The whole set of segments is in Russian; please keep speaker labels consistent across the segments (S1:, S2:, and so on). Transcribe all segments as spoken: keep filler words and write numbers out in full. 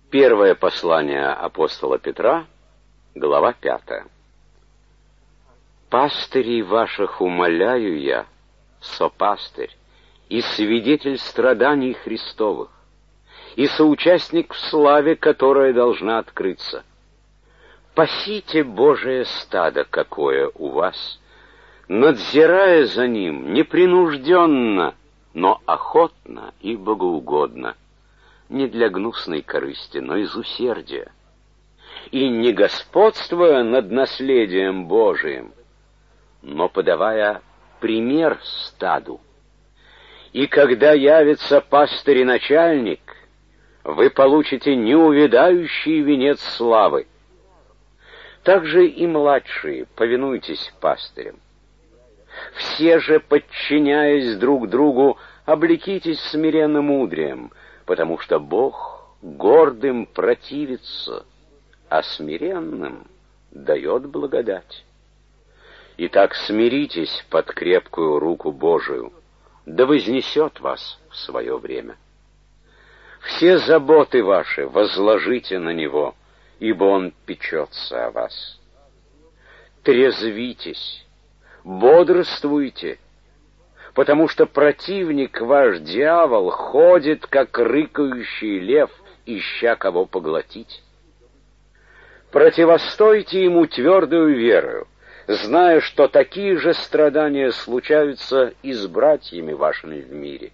S1: Первое послание апостола Петра, глава пятая. «Пастырей ваших умоляю я, сопастырь, и свидетель страданий Христовых, и соучастник в славе, которая должна открыться. Пасите Божие стадо, какое у вас, надзирая за ним непринужденно, но охотно и богоугодно, не для гнусной корысти, но из усердия, и не господствуя над наследием Божиим, но подавая пример стаду. И когда явится пастырь и начальник, вы получите неувядающий венец славы. Также и младшие, повинуйтесь пастырям. Все же, подчиняясь друг другу, облекитесь смиренным мудрием, потому что Бог гордым противится, а смиренным дает благодать. Итак, смиритесь под крепкую руку Божию, да вознесет вас в свое время. Все заботы ваши возложите на Него, ибо Он печется о вас. Трезвитесь, бодрствуйте, потому что противник ваш, дьявол, ходит, как рыкающий лев, ища кого поглотить. Противостойте ему твердою верою, зная, что такие же страдания случаются и с братьями вашими в мире.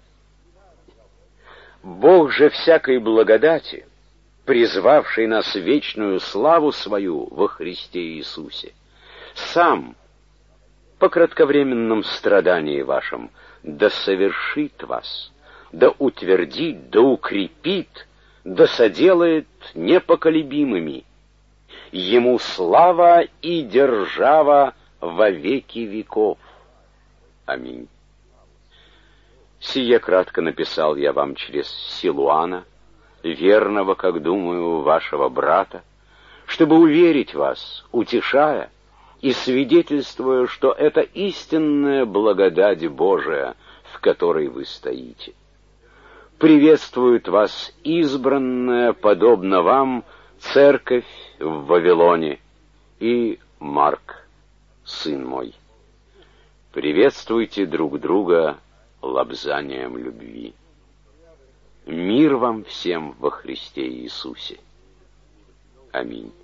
S1: Бог же всякой благодати, призвавший нас в вечную славу свою во Христе Иисусе, сам по кратковременном страдании вашем да совершит вас, да утвердит, да укрепит, да соделает непоколебимыми. Ему слава и держава во веки веков. Аминь. Сие кратко написал я вам через Силуана, верного, как думаю, вашего брата, чтобы уверить вас, утешая и свидетельствуя, что это истинная благодать Божия, в которой вы стоите. Приветствует вас избранная, подобно вам, церковь в Вавилоне и Марк, сын мой. Приветствуйте друг друга лобзанием любви. Мир вам всем во Христе Иисусе. Аминь.